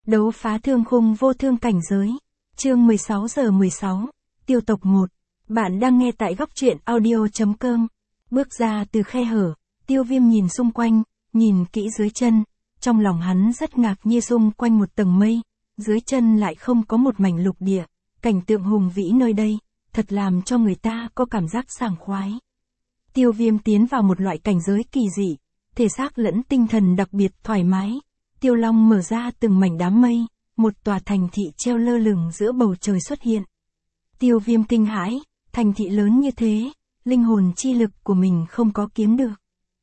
Đấu phá thương khung vô thương cảnh giới. Chương 16:16. Tiêu tộc 1. Bạn đang nghe tại góc truyện audio.com. Bước ra từ khe hở, Tiêu Viêm nhìn xung quanh, nhìn kỹ dưới chân. Trong lòng hắn rất ngạc nhiên, xung quanh một tầng mây, dưới chân lại không có một mảnh lục địa. Cảnh tượng hùng vĩ nơi đây, thật làm cho người ta có cảm giác sảng khoái. Tiêu Viêm tiến vào một loại cảnh giới kỳ dị, thể xác lẫn tinh thần đặc biệt thoải mái. Tiêu Long mở ra từng mảnh đám mây, một tòa thành thị treo lơ lửng giữa bầu trời xuất hiện. Tiêu Viêm kinh hãi, thành thị lớn như thế, linh hồn chi lực của mình không có kiếm được.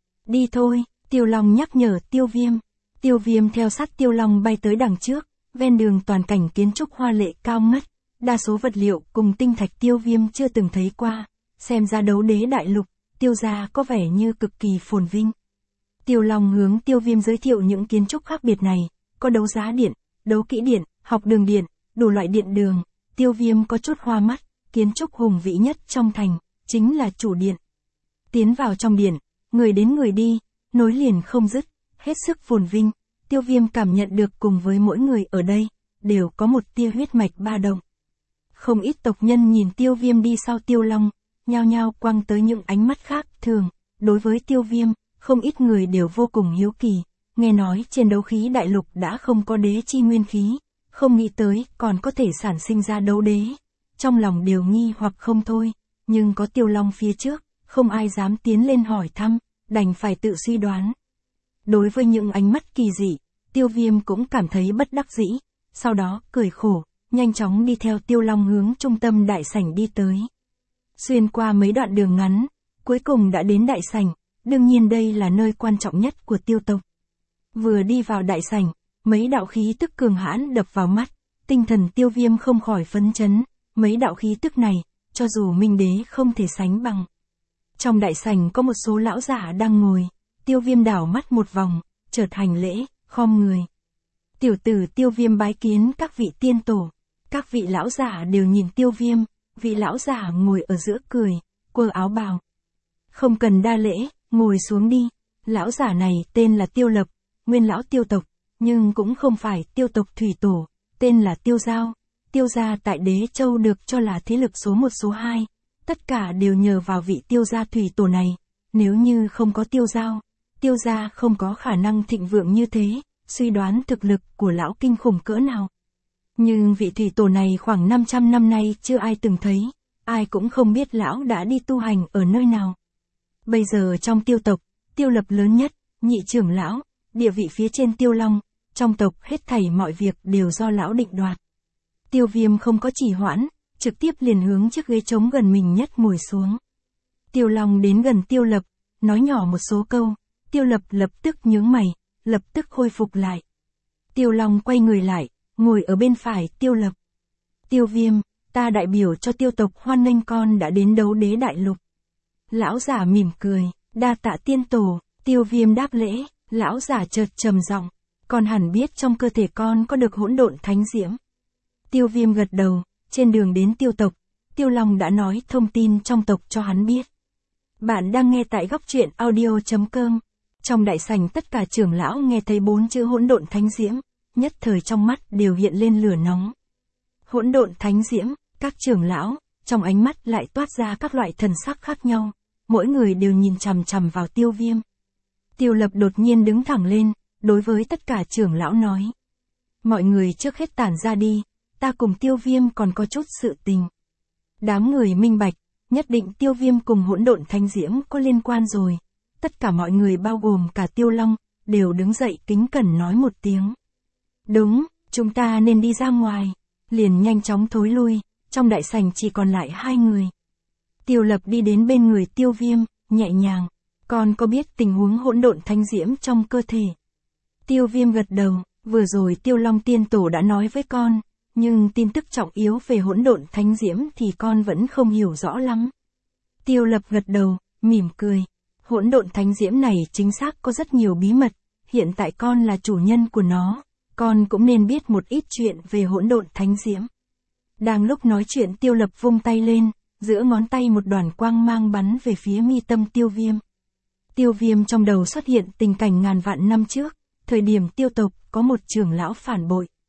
Đi thôi, Tiêu Long nhắc nhở Tiêu Viêm. Tiêu Viêm theo sát Tiêu Long bay tới đằng trước, ven đường toàn cảnh kiến trúc hoa lệ cao ngất, đa số vật liệu cùng tinh thạch Tiêu Viêm chưa từng thấy qua, xem ra đấu đế đại lục, Tiêu gia có vẻ như cực kỳ phồn vinh. Tiêu Long hướng Tiêu Viêm giới thiệu những kiến trúc khác biệt này, có đấu giá điện, đấu kỹ điện, học đường điện, đủ loại điện đường. Tiêu Viêm có chút hoa mắt, kiến trúc hùng vĩ nhất trong thành, chính là chủ điện. Tiến vào trong điện, người đến người đi, nối liền không dứt, hết sức phồn vinh. Tiêu Viêm cảm nhận được cùng với mỗi người ở đây, đều có một tia huyết mạch ba động. Không ít tộc nhân nhìn Tiêu Viêm đi sau Tiêu Long, nhao nhao quăng tới những ánh mắt khác thường. Đối với Tiêu Viêm, không ít người đều vô cùng hiếu kỳ, nghe nói trên đấu khí đại lục đã không có đế chi nguyên khí, không nghĩ tới còn có thể sản sinh ra đấu đế. Trong lòng đều nghi hoặc không thôi, nhưng có Tiêu Long phía trước, không ai dám tiến lên hỏi thăm, đành phải tự suy đoán. Đối với những ánh mắt kỳ dị, Tiêu Viêm cũng cảm thấy bất đắc dĩ, sau đó cười khổ, nhanh chóng đi theo Tiêu Long hướng trung tâm đại sảnh đi tới. Xuyên qua mấy đoạn đường ngắn, cuối cùng đã đến đại sảnh. Đương nhiên đây là nơi quan trọng nhất của Tiêu tộc. Vừa đi vào đại sảnh, mấy đạo khí tức cường hãn đập vào mắt, tinh thần Tiêu Viêm không khỏi phấn chấn, mấy đạo khí tức này, cho dù Minh Đế không thể sánh bằng. Trong đại sảnh có một số lão giả đang ngồi, Tiêu Viêm đảo mắt một vòng, chợt hành lễ, khom người. Tiểu tử Tiêu Viêm bái kiến các vị tiên tổ, các vị lão giả đều nhìn Tiêu Viêm, vị lão giả ngồi ở giữa cười, quơ áo bào. Không cần đa lễ. Ngồi xuống đi, lão giả này tên là Tiêu Lập, nguyên lão Tiêu tộc, nhưng cũng không phải Tiêu tộc thủy tổ, tên là Tiêu Giao. Tiêu gia tại Đế Châu được cho là thế lực số 1 số 2, tất cả đều nhờ vào vị Tiêu gia thủy tổ này, nếu như không có Tiêu Giao, Tiêu gia không có khả năng thịnh vượng như thế, suy đoán thực lực của lão kinh khủng cỡ nào. Nhưng vị thủy tổ này khoảng 500 năm nay chưa ai từng thấy, ai cũng không biết lão đã đi tu hành ở nơi nào. Bây giờ trong Tiêu tộc, Tiêu Lập lớn nhất, nhị trưởng lão, địa vị phía trên Tiêu Long, trong tộc hết thảy mọi việc đều do lão định đoạt. Tiêu Viêm không có trì hoãn, trực tiếp liền hướng chiếc ghế trống gần mình nhất ngồi xuống. Tiêu Long đến gần Tiêu Lập, nói nhỏ một số câu, Tiêu Lập lập tức nhướng mày, lập tức khôi phục lại. Tiêu Long quay người lại, ngồi ở bên phải Tiêu Lập. Tiêu Viêm, ta đại biểu cho Tiêu tộc hoan nghênh con đã đến đấu đế đại lục. Lão giả mỉm cười, đa tạ tiên tổ. Tiêu Viêm đáp lễ, lão giả chợt trầm giọng, con hẳn biết trong cơ thể con có được hỗn độn thánh diễm. Tiêu Viêm gật đầu, trên đường đến Tiêu tộc, Tiêu Long đã nói thông tin trong tộc cho hắn biết. Bạn đang nghe tại góc truyện audio.com. Trong đại sảnh tất cả trưởng lão nghe thấy 4 chữ hỗn độn thánh diễm, nhất thời trong mắt đều hiện lên lửa nóng. Hỗn độn thánh diễm, các trưởng lão, trong ánh mắt lại toát ra các loại thần sắc khác nhau, mỗi người đều nhìn chằm chằm vào Tiêu Viêm. Tiêu Lập đột nhiên đứng thẳng lên, đối với tất cả trưởng lão nói. Mọi người trước hết tản ra đi, ta cùng Tiêu Viêm còn có chút sự tình. Đám người minh bạch, nhất định Tiêu Viêm cùng hỗn độn thánh diễm có liên quan rồi. Tất cả mọi người bao gồm cả Tiêu Long, đều đứng dậy kính cẩn nói một tiếng. Đúng, chúng ta nên đi ra ngoài. Liền nhanh chóng thối lui, trong đại sảnh chỉ còn lại 2 người. Tiêu Lập đi đến bên người Tiêu Viêm, nhẹ nhàng, con có biết tình huống hỗn độn thánh diễm trong cơ thể? Tiêu Viêm gật đầu, vừa rồi Tiêu Long tiên tổ đã nói với con, nhưng tin tức trọng yếu về hỗn độn thánh diễm thì con vẫn không hiểu rõ lắm. Tiêu Lập gật đầu, mỉm cười, hỗn độn thánh diễm này chính xác có rất nhiều bí mật, hiện tại con là chủ nhân của nó, con cũng nên biết một ít chuyện về hỗn độn thánh diễm. Đang lúc nói chuyện Tiêu Lập vung tay lên, giữa ngón tay một đoàn quang mang bắn về phía mi tâm Tiêu Viêm. Tiêu Viêm trong đầu xuất hiện tình cảnh ngàn vạn năm trước, thời điểm Tiêu tộc có một trưởng lão phản bội.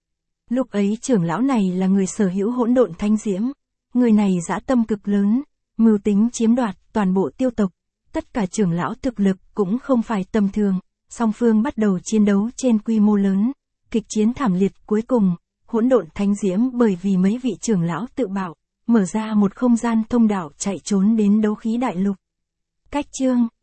Lúc ấy trưởng lão này là người sở hữu hỗn độn thánh diễm. Người này dã tâm cực lớn, mưu tính chiếm đoạt toàn bộ tiêu tộc. Tất cả trưởng lão thực lực cũng không phải tầm thường, song phương bắt đầu chiến đấu trên quy mô lớn. Kịch chiến thảm liệt cuối cùng, hỗn độn thánh diễm bởi vì mấy vị trưởng lão tự bảo, mở ra một không gian thông đạo chạy trốn đến đấu khí đại lục. Cách chương